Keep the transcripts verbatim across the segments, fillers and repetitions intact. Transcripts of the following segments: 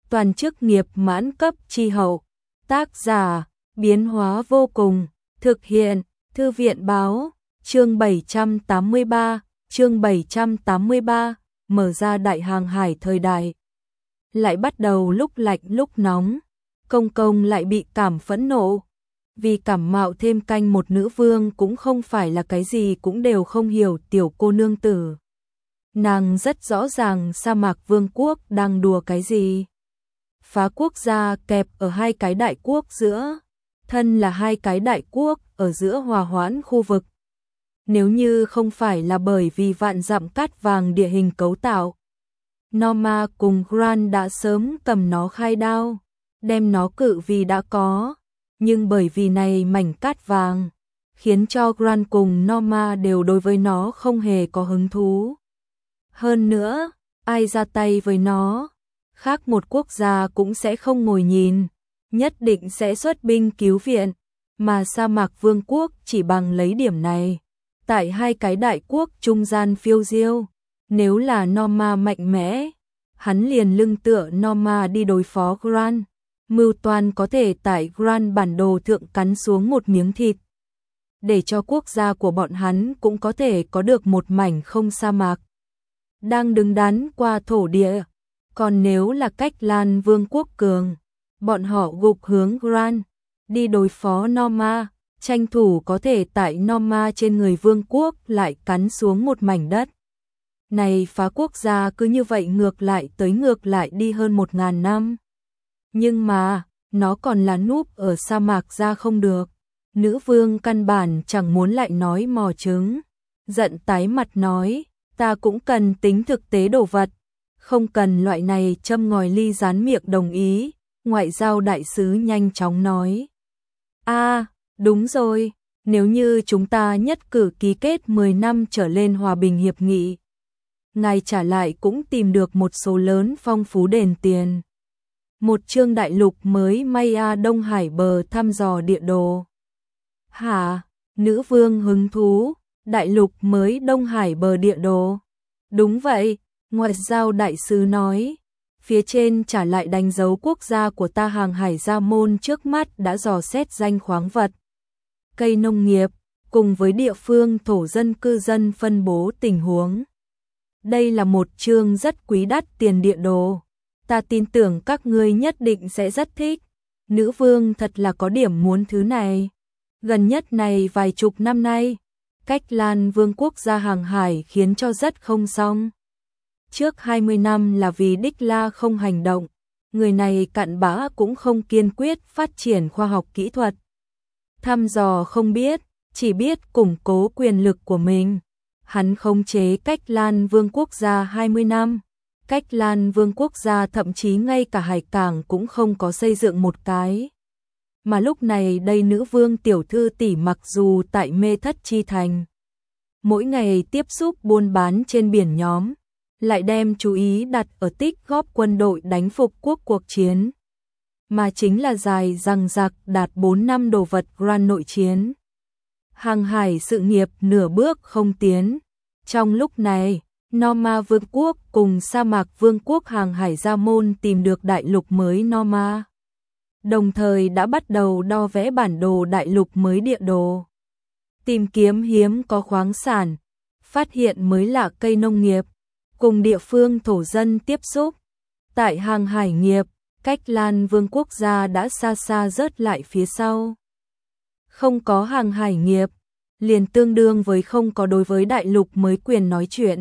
toàn chức nghiệp mãn cấp chi hậu. Tác giả, biến hóa vô cùng, thực hiện, Thư viện báo, chương bảy trăm tám mươi ba, chương bảy trăm tám mươi ba, mở ra đại hàng hải thời đại. Lại bắt đầu lúc lạnh lúc nóng, công công lại bị cảm phẫn nộ. Vì cảm mạo thêm canh một nữ vương cũng không phải là cái gì cũng đều không hiểu tiểu cô nương tử. Nàng rất rõ ràng sa mạc vương quốc đang đùa cái gì. Phá quốc gia kẹp ở hai cái đại quốc giữa, thân là hai cái đại quốc ở giữa hòa hoãn khu vực. Nếu như không phải là bởi vì vạn dặm cát vàng địa hình cấu tạo, Norma cùng Gran đã sớm cầm nó khai đao, đem nó cự vì đã có. Nhưng bởi vì này mảnh cát vàng, khiến cho Gran cùng Norma đều đối với nó không hề có hứng thú. Hơn nữa, ai ra tay với nó, khác một quốc gia cũng sẽ không ngồi nhìn, nhất định sẽ xuất binh cứu viện, mà sa mạc vương quốc chỉ bằng lấy điểm này. Tại hai cái đại quốc trung gian phiêu diêu, nếu là Norma mạnh mẽ, hắn liền lưng tựa Norma đi đối phó Gran. Mưu toan có thể tại Gran bản đồ thượng cắn xuống một miếng thịt, để cho quốc gia của bọn hắn cũng có thể có được một mảnh không sa mạc đang đứng đắn qua thổ địa. Còn nếu là cách Lan vương quốc cường, bọn họ gục hướng Gran, đi đối phó Norma, tranh thủ có thể tại Norma trên người vương quốc lại cắn xuống một mảnh đất. Này phá quốc gia cứ như vậy ngược lại tới ngược lại đi hơn một ngàn năm. Nhưng mà, nó còn là núp ở sa mạc ra không được. Nữ vương căn bản chẳng muốn lại nói mò trứng. Giận tái mặt nói, ta cũng cần tính thực tế đồ vật. Không cần loại này châm ngòi ly rán miệng đồng ý. Ngoại giao đại sứ nhanh chóng nói. a đúng rồi, nếu như chúng ta nhất cử ký kết mười năm trở lên hòa bình hiệp nghị, ngài trả lại cũng tìm được một số lớn phong phú đền tiền. Một chương đại lục mới Maya Đông Hải bờ thăm dò địa đồ. Hả? Nữ vương hứng thú, đại lục mới Đông Hải bờ địa đồ. Đúng vậy, ngoại giao đại sứ nói. Phía trên trả lại đánh dấu quốc gia của ta hàng hải gia môn trước mắt đã dò xét danh khoáng vật, cây nông nghiệp, cùng với địa phương thổ dân cư dân phân bố tình huống. Đây là một chương rất quý đắt tiền địa đồ. Ta tin tưởng các ngươi nhất định sẽ rất thích. Nữ vương thật là có điểm muốn thứ này. Gần nhất này vài chục năm nay, cách Lan vương quốc gia hàng hải khiến cho rất không xong. Trước hai mươi năm là vì Đích La không hành động, người này cặn bã cũng không kiên quyết phát triển khoa học kỹ thuật. Thăm dò không biết, chỉ biết củng cố quyền lực của mình. Hắn khống chế cách Lan vương quốc gia hai mươi năm. Cách Lan vương quốc gia thậm chí ngay cả hải cảng cũng không có xây dựng một cái. Mà lúc này đây nữ vương tiểu thư tỷ mặc dù tại Mê Thất Chi Thành, mỗi ngày tiếp xúc buôn bán trên biển nhóm, lại đem chú ý đặt ở tích góp quân đội đánh phục quốc cuộc chiến. Mà chính là dài dằng dặc đạt bốn năm đồ vật Gran nội chiến. Hàng hải sự nghiệp nửa bước không tiến. Trong lúc này, Norma vương quốc cùng sa mạc vương quốc hàng hải gia môn tìm được đại lục mới Norma. Đồng thời đã bắt đầu đo vẽ bản đồ đại lục mới địa đồ. Tìm kiếm hiếm có khoáng sản, phát hiện mới lạ cây nông nghiệp, cùng địa phương thổ dân tiếp xúc. Tại hàng hải nghiệp, cách Lan vương quốc gia đã xa xa rớt lại phía sau. Không có hàng hải nghiệp, liền tương đương với không có đối với đại lục mới quyền nói chuyện.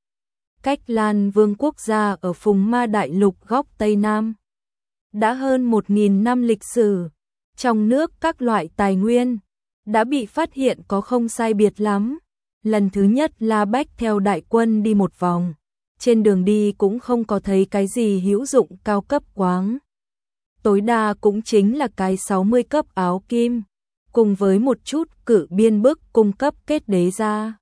Cách Lan vương quốc gia ở Phùng Ma đại lục góc Tây Nam. Đã hơn một nghìn năm lịch sử, trong nước các loại tài nguyên đã bị phát hiện có không sai biệt lắm. Lần thứ nhất La Bách theo đại quân đi một vòng, trên đường đi cũng không có thấy cái gì hữu dụng cao cấp quáng. Tối đa cũng chính là cái sáu mươi cấp áo kim, cùng với một chút cự biên bức cung cấp kết đế ra.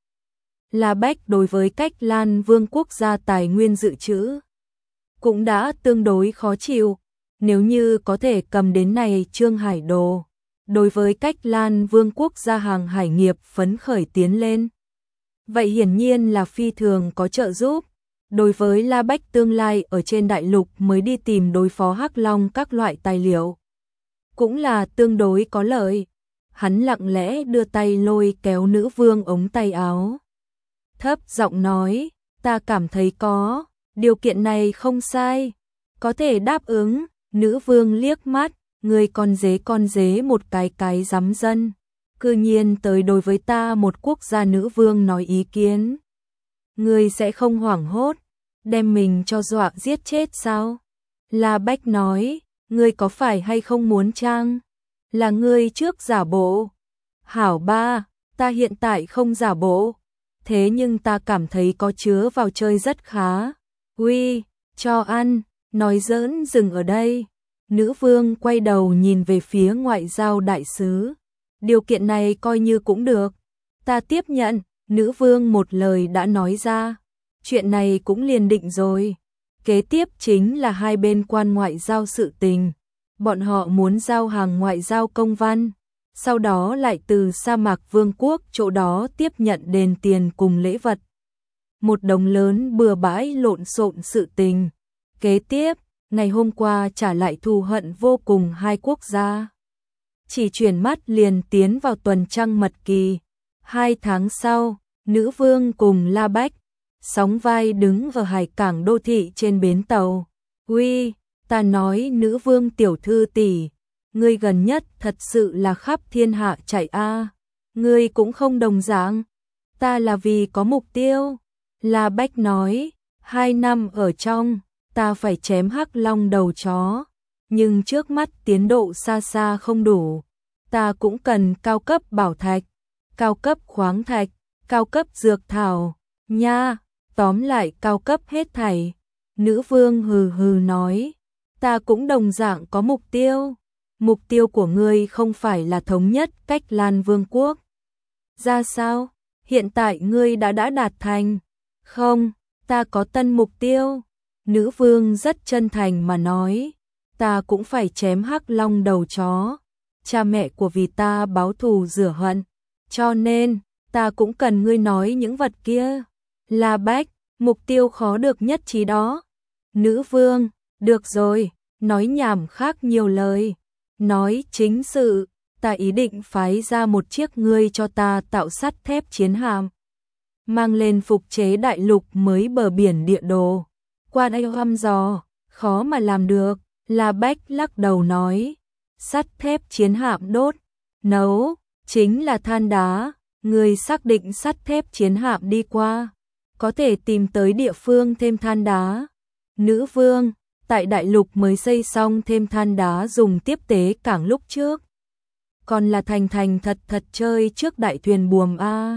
La Bách đối với cách Lan vương quốc gia tài nguyên dự trữ cũng đã tương đối khó chịu. Nếu như có thể cầm đến này chương hải đồ, đối với cách Lan vương quốc gia hàng hải nghiệp phấn khởi tiến lên, vậy hiển nhiên là phi thường có trợ giúp. Đối với La Bách tương lai ở trên đại lục mới đi tìm đối phó Hắc Long các loại tài liệu, cũng là tương đối có lợi. Hắn lặng lẽ đưa tay lôi kéo nữ vương ống tay áo. Thấp giọng nói, ta cảm thấy có, điều kiện này không sai, có thể đáp ứng. Nữ vương liếc mắt, người con dế con dế một cái cái dám dân, cư nhiên tới đối với ta một quốc gia nữ vương nói ý kiến. Ngươi sẽ không hoảng hốt, đem mình cho dọa giết chết sao? La Bách nói, ngươi có phải hay không muốn trang? Là ngươi trước giả bộ. Hảo ba, ta hiện tại không giả bộ, thế nhưng ta cảm thấy có chứa vào chơi rất khá. Uy, cho ăn, nói giỡn dừng ở đây. Nữ vương quay đầu nhìn về phía ngoại giao đại sứ. Điều kiện này coi như cũng được, ta tiếp nhận. Nữ vương một lời đã nói ra, chuyện này cũng liền định rồi. Kế tiếp chính là hai bên quan ngoại giao sự tình. Bọn họ muốn giao hàng ngoại giao công văn, sau đó lại từ sa mạc vương quốc chỗ đó tiếp nhận đền tiền cùng lễ vật. Một đống lớn bừa bãi lộn xộn sự tình. Kế tiếp, ngày hôm qua trả lại thù hận vô cùng hai quốc gia. Chỉ chuyển mắt liền tiến vào tuần trăng mật kỳ. Hai tháng sau, nữ vương cùng La Bách sóng vai đứng ở hải cảng đô thị trên bến tàu. Uy, ta nói nữ vương tiểu thư tỷ, ngươi gần nhất thật sự là khắp thiên hạ chạy a. Ngươi cũng không đồng dạng. Ta là vì có mục tiêu. La Bách nói, hai năm ở trong, ta phải chém Hắc Long đầu chó, nhưng trước mắt tiến độ xa xa không đủ. Ta cũng cần cao cấp bảo thạch, cao cấp khoáng thạch, cao cấp dược thảo, nha, tóm lại cao cấp hết thảy. Nữ vương hừ hừ nói, ta cũng đồng dạng có mục tiêu. Mục tiêu của ngươi không phải là thống nhất Cách Lan Vương quốc. Ra sao? Hiện tại ngươi đã đã đạt thành. Không, ta có tân mục tiêu. Nữ vương rất chân thành mà nói, ta cũng phải chém Hắc Long đầu chó. Cha mẹ của vì ta báo thù rửa hận, cho nên ta cũng cần ngươi nói những vật kia. La Bách, mục tiêu khó được nhất trí đó. Nữ vương, được rồi, nói nhảm khác nhiều lời. Nói chính sự, ta ý định phái ra một chiếc ngươi cho ta tạo sắt thép chiến hạm, mang lên phục chế đại lục mới bờ biển địa đồ. Qua đây thăm dò, khó mà làm được. La Bách lắc đầu nói, sắt thép chiến hạm đốt, nấu, chính là than đá. Người xác định sắt thép chiến hạm đi qua, có thể tìm tới địa phương thêm than đá. Nữ vương, tại đại lục mới xây xong thêm than đá dùng tiếp tế cảng lúc trước. Còn là thành thành thật thật chơi trước đại thuyền buồm a.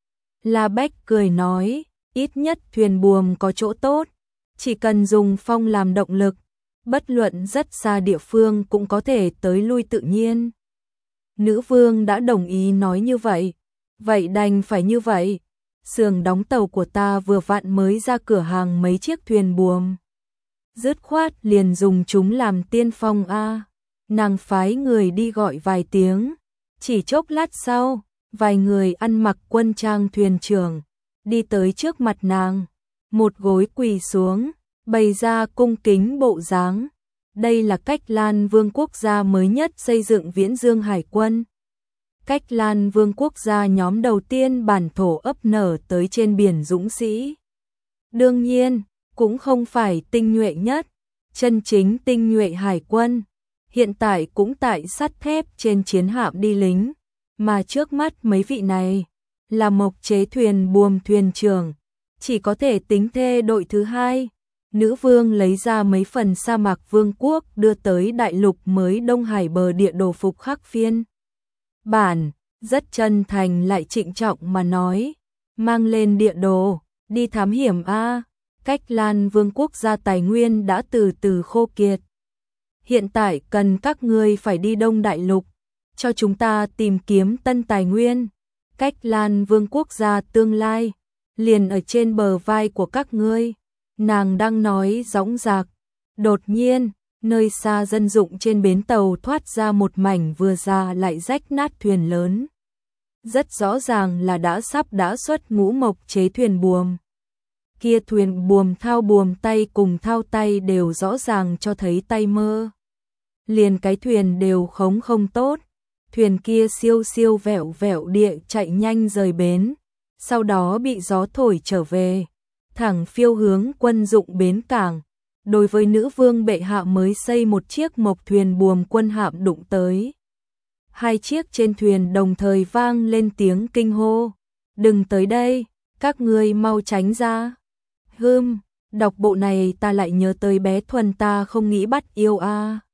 La Bách cười nói, ít nhất thuyền buồm có chỗ tốt, chỉ cần dùng phong làm động lực, bất luận rất xa địa phương cũng có thể tới lui tự nhiên. Nữ vương đã đồng ý nói như vậy, vậy đành phải như vậy. Xưởng đóng tàu của ta vừa vặn mới ra cửa hàng mấy chiếc thuyền buồm, dứt khoát liền dùng chúng làm tiên phong a. Nàng phái người đi gọi vài tiếng, chỉ chốc lát sau, vài người ăn mặc quân trang thuyền trưởng đi tới trước mặt nàng, một gối quỳ xuống, bày ra cung kính bộ dáng. Đây là Cách Lan Vương quốc gia mới nhất xây dựng Viễn Dương Hải quân. Cách Lan Vương quốc gia nhóm đầu tiên bản thổ ấp nở tới trên biển dũng sĩ. Đương nhiên, cũng không phải tinh nhuệ nhất, chân chính tinh nhuệ hải quân, hiện tại cũng tại sắt thép trên chiến hạm đi lính, mà trước mắt mấy vị này là mộc chế thuyền buồm thuyền trưởng, chỉ có thể tính thê đội thứ hai. Nữ vương lấy ra mấy phần sa mạc vương quốc đưa tới đại lục mới Đông Hải bờ địa đồ phục khắc phiên bản, rất chân thành lại trịnh trọng mà nói, mang lên địa đồ, đi thám hiểm a. Cách Lan Vương quốc gia tài nguyên đã từ từ khô kiệt. Hiện tại cần các ngươi phải đi Đông Đại Lục, cho chúng ta tìm kiếm tân tài nguyên. Cách Lan Vương quốc gia tương lai, liền ở trên bờ vai của các ngươi. Nàng đang nói dõng dạc. Đột nhiên, nơi xa dân dụng trên bến tàu thoát ra một mảnh vừa già lại rách nát thuyền lớn. Rất rõ ràng là đã sắp đã xuất ngũ mộc chế thuyền buồm. kia thuyền buồm thao buồm tay cùng thao tay đều rõ ràng cho thấy tay mơ. Liền cái thuyền đều khống không tốt, thuyền kia siêu siêu vẹo vẹo địa chạy nhanh rời bến, sau đó bị gió thổi trở về, thẳng phiêu hướng quân dụng bến cảng. Đối với nữ vương bệ hạ mới xây một chiếc mộc thuyền buồm quân hạm đụng tới. Hai chiếc trên thuyền đồng thời vang lên tiếng kinh hô. Đừng tới đây, các ngươi mau tránh ra. Hừm, đọc bộ này ta lại nhớ tới bé Thuần ta không nghĩ bắt yêu a. À.